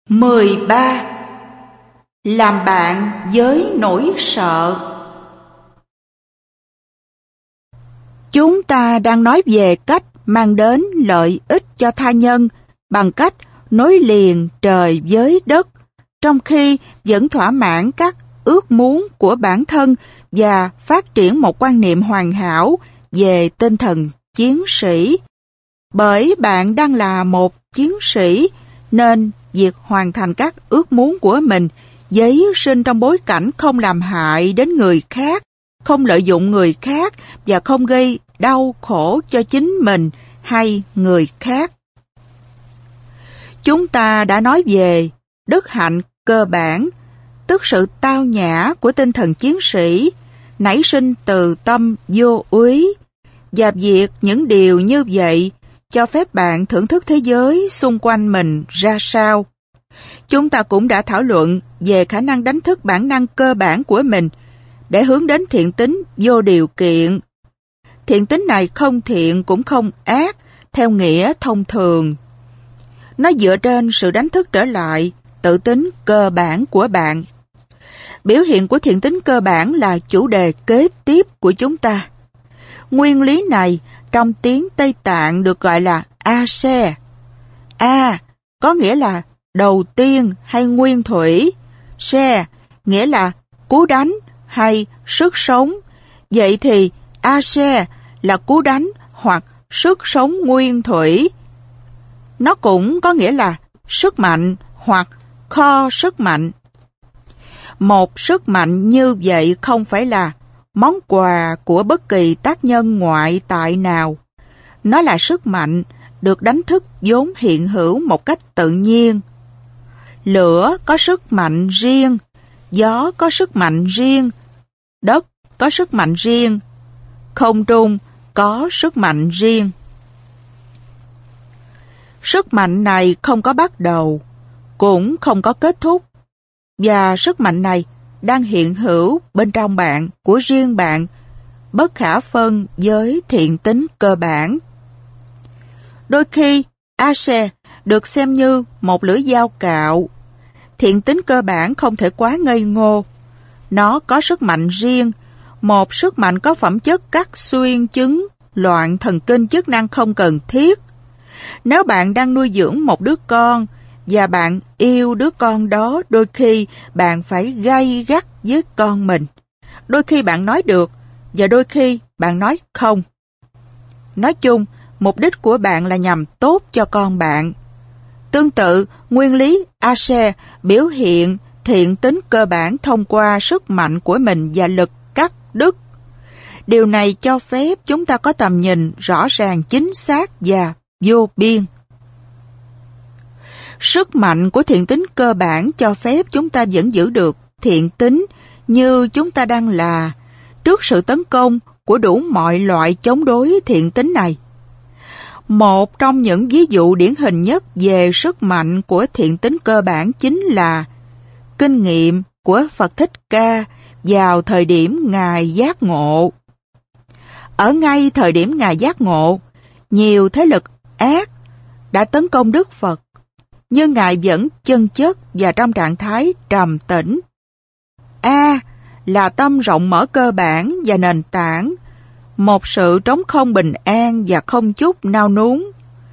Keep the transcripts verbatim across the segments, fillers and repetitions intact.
mười ba. Làm bạn với nỗi sợ. Chúng ta đang nói về cách mang đến lợi ích cho tha nhân bằng cách nối liền trời với đất, trong khi vẫn thỏa mãn các ước muốn của bản thân và phát triển một quan niệm hoàn hảo về tinh thần chiến sĩ. Bởi bạn đang là một chiến sĩ, nên việc hoàn thành các ước muốn của mình giấy sinh trong bối cảnh không làm hại đến người khác, không lợi dụng người khác và không gây đau khổ cho chính mình hay người khác. Chúng ta đã nói về đức hạnh cơ bản, tức sự tao nhã của tinh thần chiến sĩ, nảy sinh từ tâm vô úy, và việc những điều như vậy cho phép bạn thưởng thức thế giới xung quanh mình ra sao. Chúng ta cũng đã thảo luận về khả năng đánh thức bản năng cơ bản của mình để hướng đến thiện tính vô điều kiện. Thiện tính này không thiện cũng không ác theo nghĩa thông thường. Nó dựa trên sự đánh thức trở lại tự tính cơ bản của bạn. Biểu hiện của thiện tính cơ bản là chủ đề kế tiếp của chúng ta. Nguyên lý này trong tiếng Tây Tạng được gọi là A-se. A có nghĩa là đầu tiên hay nguyên thủy, se nghĩa là cú đánh hay sức sống. Vậy thì A-se là cú đánh hoặc sức sống nguyên thủy. Nó cũng có nghĩa là sức mạnh hoặc kho sức mạnh. Một sức mạnh như vậy không phải là món quà của bất kỳ tác nhân ngoại tại nào. Nó là sức mạnh được đánh thức vốn hiện hữu một cách tự nhiên. Lửa có sức mạnh riêng, gió có sức mạnh riêng, đất có sức mạnh riêng, không trung có sức mạnh riêng. Sức mạnh này không có bắt đầu, cũng không có kết thúc, và sức mạnh này đang hiện hữu bên trong bạn, của riêng bạn, bất khả phân với thiện tính cơ bản. Đôi khi, A-se được xem như một lưỡi dao cạo. Thiện tính cơ bản không thể quá ngây ngô. Nó có sức mạnh riêng, một sức mạnh có phẩm chất cắt xuyên chứng, loạn thần kinh chức năng không cần thiết. Nếu bạn đang nuôi dưỡng một đứa con, và bạn yêu đứa con đó, đôi khi bạn phải gay gắt với con mình. Đôi khi bạn nói được, và đôi khi bạn nói không. Nói chung, mục đích của bạn là nhằm tốt cho con bạn. Tương tự, nguyên lý A-se biểu hiện thiện tính cơ bản thông qua sức mạnh của mình và lực cắt đứt. Điều này cho phép chúng ta có tầm nhìn rõ ràng, chính xác và vô biên. Sức mạnh của thiện tính cơ bản cho phép chúng ta vẫn giữ được thiện tính như chúng ta đang là trước sự tấn công của đủ mọi loại chống đối thiện tính này. Một trong những ví dụ điển hình nhất về sức mạnh của thiện tính cơ bản chính là kinh nghiệm của Phật Thích Ca vào thời điểm Ngài giác ngộ. Ở ngay thời điểm Ngài giác ngộ, nhiều thế lực ác đã tấn công Đức Phật, nhưng Ngài vẫn chân chất và trong trạng thái trầm tĩnh. A là tâm rộng mở cơ bản và nền tảng, một sự trống không bình an và không chút nao núng.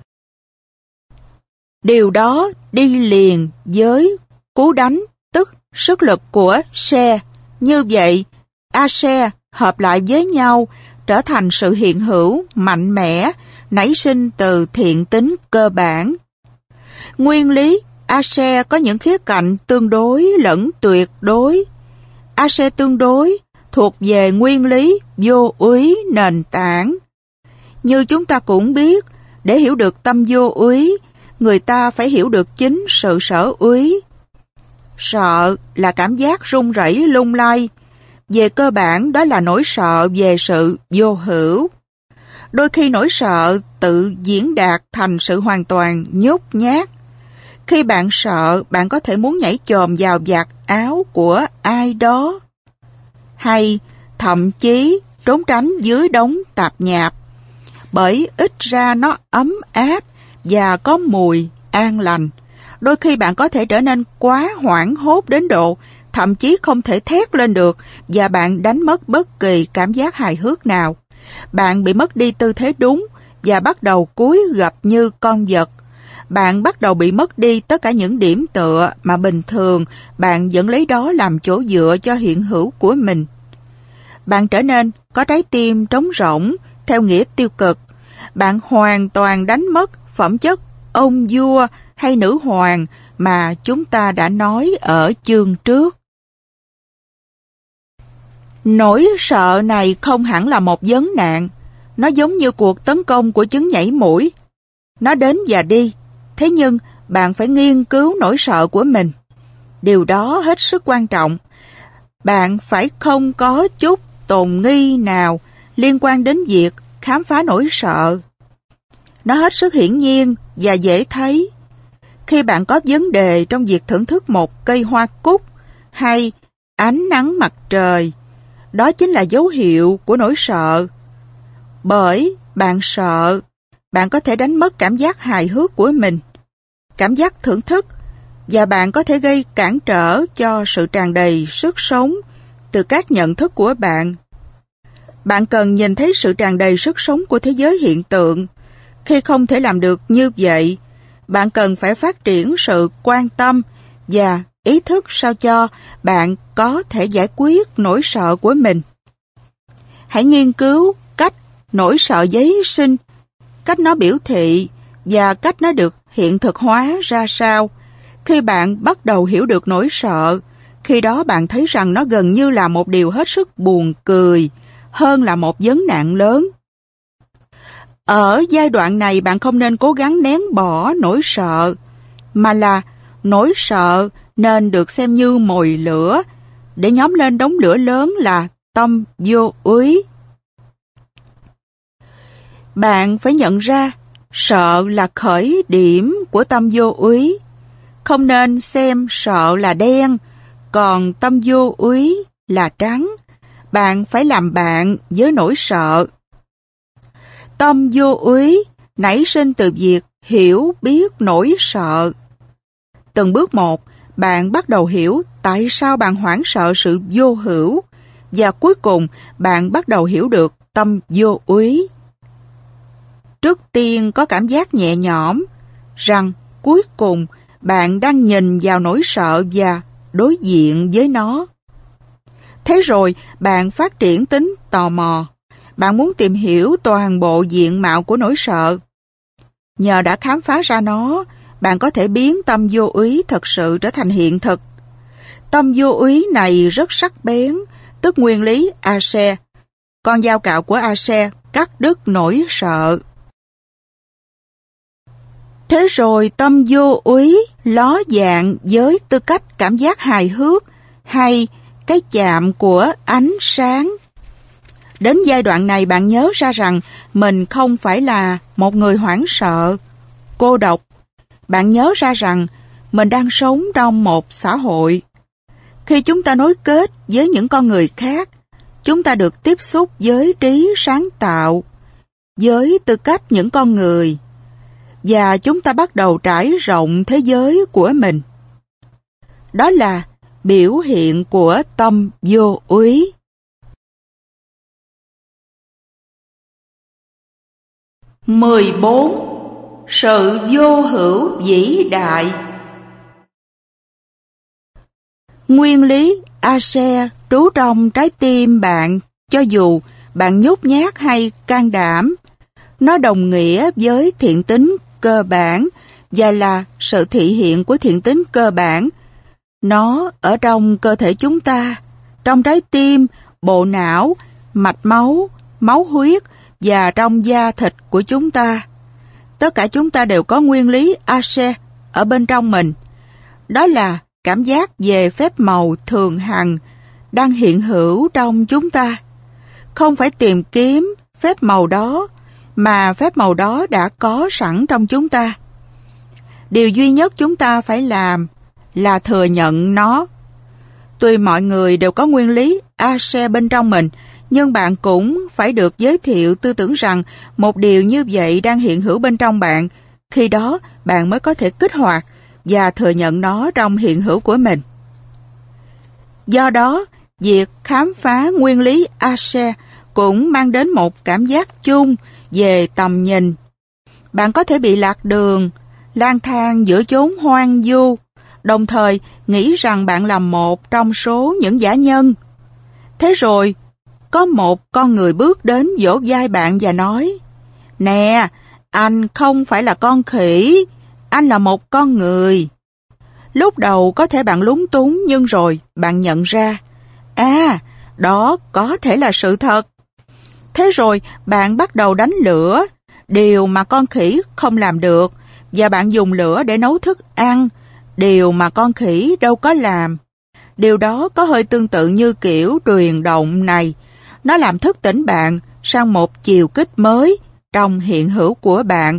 Điều đó đi liền với cú đánh, tức sức lực của se. Như vậy, A-se hợp lại với nhau trở thành sự hiện hữu mạnh mẽ nảy sinh từ thiện tính cơ bản. Nguyên lý A-se có những khía cạnh tương đối lẫn tuyệt đối. A-se tương đối thuộc về nguyên lý vô úy nền tảng. Như chúng ta cũng biết, để hiểu được tâm vô úy, người ta phải hiểu được chính sự sở úy. Sợ là cảm giác run rẩy lung lay. Về cơ bản, đó là nỗi sợ về sự vô hữu. Đôi khi nỗi sợ tự diễn đạt thành sự hoàn toàn nhút nhát. Khi bạn sợ, bạn có thể muốn nhảy chồm vào vạt áo của ai đó, hay thậm chí trốn tránh dưới đống tạp nhạp, bởi ít ra nó ấm áp và có mùi an lành. Đôi khi bạn có thể trở nên quá hoảng hốt đến độ thậm chí không thể thét lên được và bạn đánh mất bất kỳ cảm giác hài hước nào. Bạn bị mất đi tư thế đúng và bắt đầu cúi gập như con vật. Bạn bắt đầu bị mất đi tất cả những điểm tựa mà bình thường bạn vẫn lấy đó làm chỗ dựa cho hiện hữu của mình. Bạn trở nên có trái tim trống rỗng theo nghĩa tiêu cực. Bạn hoàn toàn đánh mất phẩm chất ông vua hay nữ hoàng mà chúng ta đã nói ở chương trước. Nỗi sợ này không hẳn là một vấn nạn. Nó giống như cuộc tấn công của chứng nhảy mũi. Nó đến và đi. Thế nhưng bạn phải nghiên cứu nỗi sợ của mình. Điều đó hết sức quan trọng. Bạn phải không có chút tồn nghi nào liên quan đến việc khám phá nỗi sợ. Nó hết sức hiển nhiên và dễ thấy. Khi bạn có vấn đề trong việc thưởng thức một cây hoa cúc hay ánh nắng mặt trời, đó chính là dấu hiệu của nỗi sợ. Bởi bạn sợ, bạn có thể đánh mất cảm giác hài hước của mình, cảm giác thưởng thức, và bạn có thể gây cản trở cho sự tràn đầy sức sống từ các nhận thức của bạn. Bạn cần nhìn thấy sự tràn đầy sức sống của thế giới hiện tượng. Khi không thể làm được như vậy, bạn cần phải phát triển sự quan tâm và ý thức sao cho bạn có thể giải quyết nỗi sợ của mình. Hãy nghiên cứu cách nỗi sợ giấy sinh, cách nó biểu thị và cách nó được hiện thực hóa ra sao. Khi bạn bắt đầu hiểu được nỗi sợ, khi đó bạn thấy rằng nó gần như là một điều hết sức buồn cười hơn là một vấn nạn lớn. Ở giai đoạn này bạn không nên cố gắng nén bỏ nỗi sợ, mà là nỗi sợ nên được xem như mồi lửa để nhóm lên đống lửa lớn là tâm vô úy. Bạn phải nhận ra sợ là khởi điểm của tâm vô úy. Không nên xem sợ là đen, còn tâm vô úy là trắng. Bạn phải làm bạn với nỗi sợ. Tâm vô úy nảy sinh từ việc hiểu biết nỗi sợ. Từng bước một, bạn bắt đầu hiểu tại sao bạn hoảng sợ sự vô hữu, và cuối cùng bạn bắt đầu hiểu được tâm vô úy. Trước tiên có cảm giác nhẹ nhõm rằng cuối cùng bạn đang nhìn vào nỗi sợ và đối diện với nó. Thế rồi bạn phát triển tính tò mò. Bạn muốn tìm hiểu toàn bộ diện mạo của nỗi sợ. Nhờ đã khám phá ra nó, bạn có thể biến tâm vô úy thật sự trở thành hiện thực. Tâm vô úy này rất sắc bén, tức nguyên lý A-se. Con dao cạo của A-se cắt đứt nỗi sợ. Thế rồi tâm vô úy ló dạng với tư cách cảm giác hài hước hay cái chạm của ánh sáng. Đến giai đoạn này bạn nhớ ra rằng mình không phải là một người hoảng sợ, cô độc. Bạn nhớ ra rằng mình đang sống trong một xã hội. Khi chúng ta nối kết với những con người khác, chúng ta được tiếp xúc với trí sáng tạo, với tư cách những con người, và chúng ta bắt đầu trải rộng thế giới của mình. Đó là biểu hiện của tâm vô úy. mười bốn. Sự vô hữu vĩ đại. Nguyên lý A-se trú trong trái tim bạn, cho dù bạn nhút nhát hay can đảm. Nó đồng nghĩa với thiện tính cơ bản và là sự thị hiện của thiện tính cơ bản. Nó ở trong cơ thể chúng ta, trong trái tim, bộ não, mạch máu, máu huyết và trong da thịt của chúng ta. Tất cả chúng ta đều có nguyên lý A-se ở bên trong mình. Đó là cảm giác về phép màu thường hằng đang hiện hữu trong chúng ta. Không phải tìm kiếm phép màu đó, mà phép màu đó đã có sẵn trong chúng ta. Điều duy nhất chúng ta phải làm là thừa nhận nó. Tuy mọi người đều có nguyên lý A-se bên trong mình, nhưng bạn cũng phải được giới thiệu tư tưởng rằng một điều như vậy đang hiện hữu bên trong bạn. Khi đó, bạn mới có thể kích hoạt và thừa nhận nó trong hiện hữu của mình. Do đó, việc khám phá nguyên lý Ashe cũng mang đến một cảm giác chung về tầm nhìn. Bạn có thể bị lạc đường, lang thang giữa chốn hoang vu, đồng thời nghĩ rằng bạn là một trong số những dã nhân. Thế rồi, có một con người bước đến vỗ vai bạn và nói, nè, anh không phải là con khỉ, anh là một con người. Lúc đầu có thể bạn lúng túng, nhưng rồi bạn nhận ra, à, đó có thể là sự thật. Thế rồi bạn bắt đầu đánh lửa, điều mà con khỉ không làm được, và bạn dùng lửa để nấu thức ăn, điều mà con khỉ đâu có làm. Điều đó có hơi tương tự như kiểu truyền động này. Nó làm thức tỉnh bạn sang một chiều kích mới trong hiện hữu của bạn.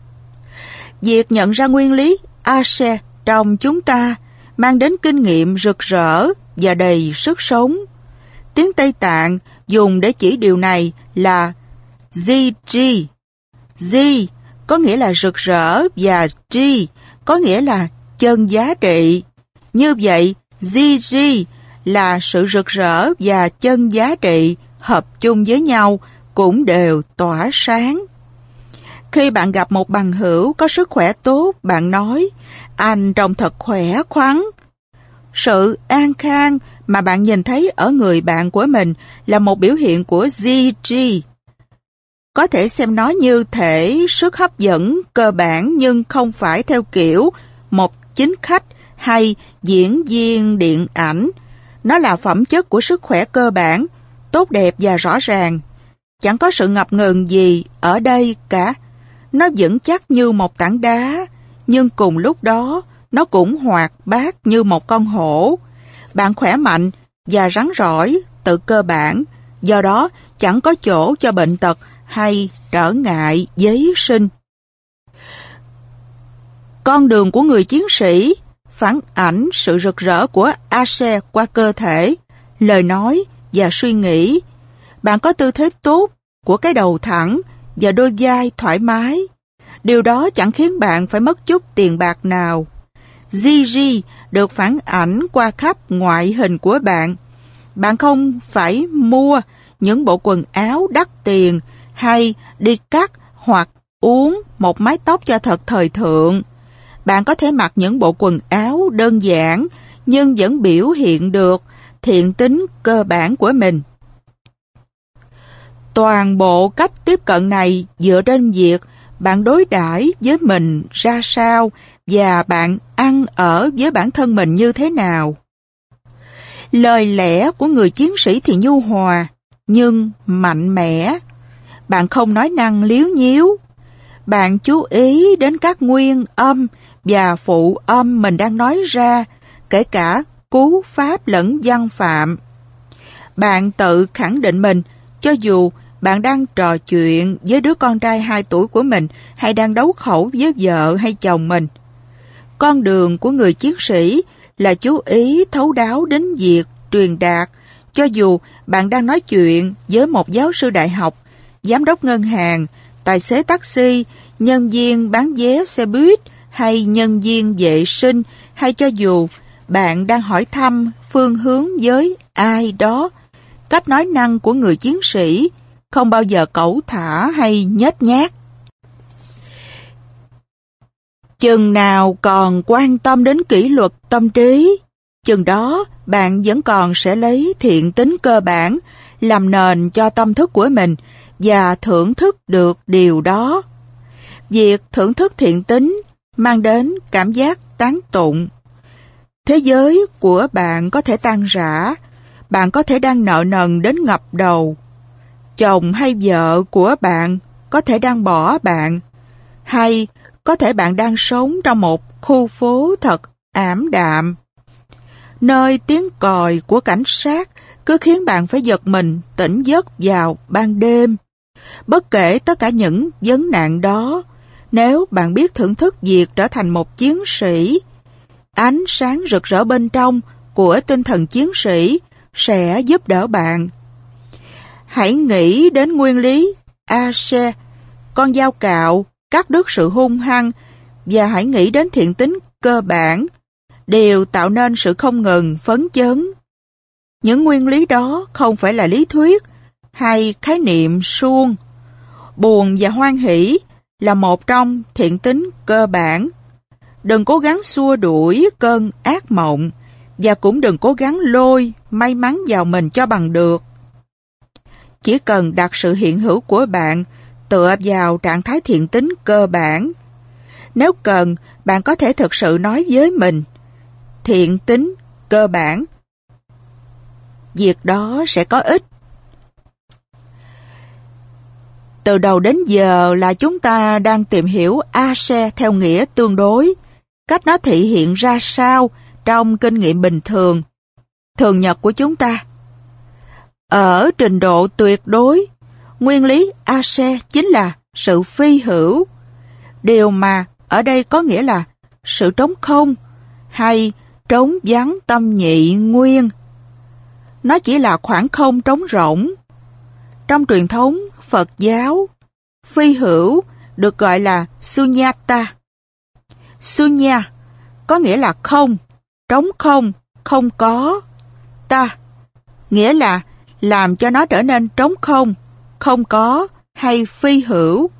Việc nhận ra nguyên lý Ashe trong chúng ta mang đến kinh nghiệm rực rỡ và đầy sức sống. Tiếng Tây Tạng dùng để chỉ điều này là Ziji. Z có nghĩa là rực rỡ và G có nghĩa là chân giá trị. Như vậy, Ziji là sự rực rỡ và chân giá trị hợp chung với nhau cũng đều tỏa sáng. Khi bạn gặp một bằng hữu có sức khỏe tốt, bạn nói, anh trông thật khỏe khoắn. Sự an khang mà bạn nhìn thấy ở người bạn của mình là một biểu hiện của Ziji. Có thể xem nó như thể sức hấp dẫn cơ bản, nhưng không phải theo kiểu một chính khách hay diễn viên điện ảnh. Nó là phẩm chất của sức khỏe cơ bản, tốt đẹp và rõ ràng. Chẳng có sự ngập ngừng gì ở đây cả. Nó vững chắc như một tảng đá, nhưng cùng lúc đó nó cũng hoạt bát như một con hổ. Bạn khỏe mạnh và rắn rỏi từ cơ bản, do đó chẳng có chỗ cho bệnh tật hay trở ngại giấy sinh. Con đường của người chiến sĩ phản ảnh sự rực rỡ của Ashe qua cơ thể, lời nói và suy nghĩ. Bạn có tư thế tốt của cái đầu thẳng và đôi vai thoải mái. Điều đó chẳng khiến bạn phải mất chút tiền bạc nào. Gigi được phản ảnh qua khắp ngoại hình của bạn. Bạn không phải mua những bộ quần áo đắt tiền hay đi cắt hoặc uống một mái tóc cho thật thời thượng. Bạn có thể mặc những bộ quần áo đơn giản nhưng vẫn biểu hiện được thiện tính cơ bản của mình. Toàn bộ cách tiếp cận này dựa trên việc bạn đối đãi với mình ra sao và bạn ăn ở với bản thân mình như thế nào. Lời lẽ của người chiến sĩ thì nhu hòa, nhưng mạnh mẽ. Bạn không nói năng liếu nhíu. Bạn chú ý đến các nguyên âm và phụ âm mình đang nói ra, kể cả cú pháp lẫn văn phạm. Bạn tự khẳng định mình, cho dù bạn đang trò chuyện với đứa con trai hai tuổi của mình hay đang đấu khẩu với vợ hay chồng mình. Con đường của người chiến sĩ là chú ý thấu đáo đến việc truyền đạt, cho dù bạn đang nói chuyện với một giáo sư đại học, giám đốc ngân hàng, tài xế taxi, nhân viên bán vé xe buýt hay nhân viên vệ sinh, hay cho dù bạn đang hỏi thăm phương hướng với ai đó. Cách nói năng của người chiến sĩ không bao giờ cẩu thả hay nhếch nhác. Chừng nào còn quan tâm đến kỷ luật tâm trí, chừng đó bạn vẫn còn sẽ lấy thiện tính cơ bản làm nền cho tâm thức của mình và thưởng thức được điều đó. Việc thưởng thức thiện tính mang đến cảm giác tán tụng. Thế giới của bạn có thể tan rã, bạn có thể đang nợ nần đến ngập đầu. Chồng hay vợ của bạn có thể đang bỏ bạn, hay có thể bạn đang sống trong một khu phố thật ảm đạm, nơi tiếng còi của cảnh sát cứ khiến bạn phải giật mình tỉnh giấc vào ban đêm. Bất kể tất cả những vấn nạn đó, nếu bạn biết thưởng thức việc trở thành một chiến sĩ, ánh sáng rực rỡ bên trong của tinh thần chiến sĩ sẽ giúp đỡ bạn. Hãy nghĩ đến nguyên lý Ashe, con dao cạo cắt đứt sự hung hăng, và hãy nghĩ đến thiện tính cơ bản đều tạo nên sự không ngừng phấn chấn. Những nguyên lý đó không phải là lý thuyết hay khái niệm suông. Buồn và hoan hỷ là một trong thiện tính cơ bản. Đừng cố gắng xua đuổi cơn ác mộng và cũng đừng cố gắng lôi may mắn vào mình cho bằng được. Chỉ cần đặt sự hiện hữu của bạn tựa vào trạng thái thiện tính cơ bản. Nếu cần, bạn có thể thực sự nói với mình, thiện tính cơ bản. Việc đó sẽ có ích. Từ đầu đến giờ là chúng ta đang tìm hiểu A-se theo nghĩa tương đối, cách nó thể hiện ra sao trong kinh nghiệm bình thường, thường nhật của chúng ta. Ở trình độ tuyệt đối, nguyên lý A-se chính là sự phi hữu. Điều mà ở đây có nghĩa là sự trống không hay trống vắng tâm nhị nguyên. Nó chỉ là khoảng không trống rỗng. Trong truyền thống Phật giáo, phi hữu được gọi là sunyata. Sunya có nghĩa là không, trống không, không có. Ta nghĩa là làm cho nó trở nên trống không, không có hay phi hữu.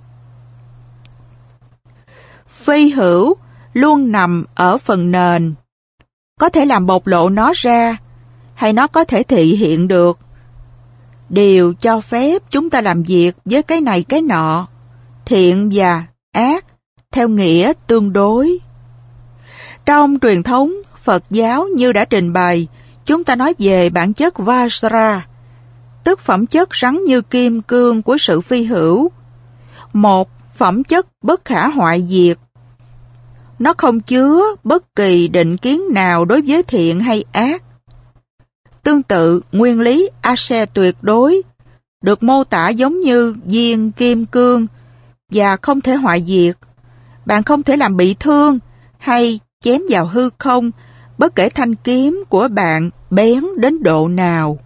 Phi hữu luôn nằm ở phần nền, có thể làm bộc lộ nó ra, hay nó có thể thị hiện được. Điều cho phép chúng ta làm việc với cái này cái nọ, thiện và ác, theo nghĩa tương đối. Trong truyền thống Phật giáo như đã trình bày, chúng ta nói về bản chất Vajra, tức phẩm chất rắn như kim cương của sự phi hữu. Một phẩm chất bất khả hoại diệt. Nó không chứa bất kỳ định kiến nào đối với thiện hay ác. Tương tự, nguyên lý A-se tuyệt đối được mô tả giống như viên kim cương và không thể hoại diệt. Bạn không thể làm bị thương hay chém vào hư không bất kể thanh kiếm của bạn bén đến độ nào.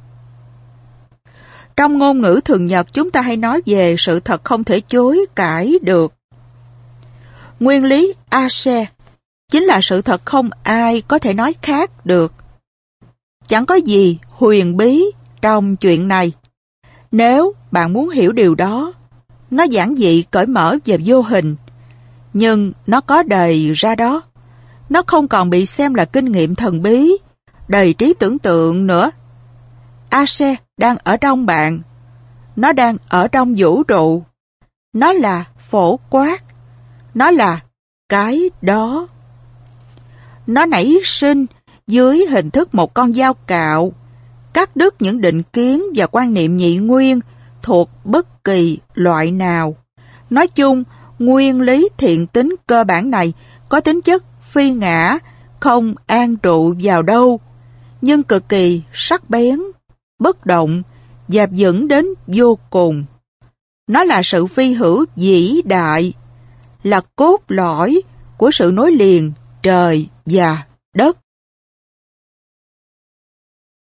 Trong ngôn ngữ thường nhật, chúng ta hay nói về sự thật không thể chối cãi được. Nguyên lý A-se chính là sự thật không ai có thể nói khác được. Chẳng có gì huyền bí trong chuyện này. Nếu bạn muốn hiểu điều đó, nó giản dị, cởi mở và vô hình, nhưng nó có đầy ra đó. Nó không còn bị xem là kinh nghiệm thần bí, đầy trí tưởng tượng nữa. A-se đang ở trong bạn. Nó đang ở trong vũ trụ. Nó là phổ quát. Nó là cái đó. Nó nảy sinh dưới hình thức một con dao cạo, cắt đứt những định kiến và quan niệm nhị nguyên thuộc bất kỳ loại nào. Nói chung, nguyên lý thiện tính cơ bản này có tính chất phi ngã, không an trụ vào đâu, nhưng cực kỳ sắc bén, bất động và vững đến vô cùng. Nó là sự phi hữu vĩ đại, là cốt lõi của sự nối liền trời và đất.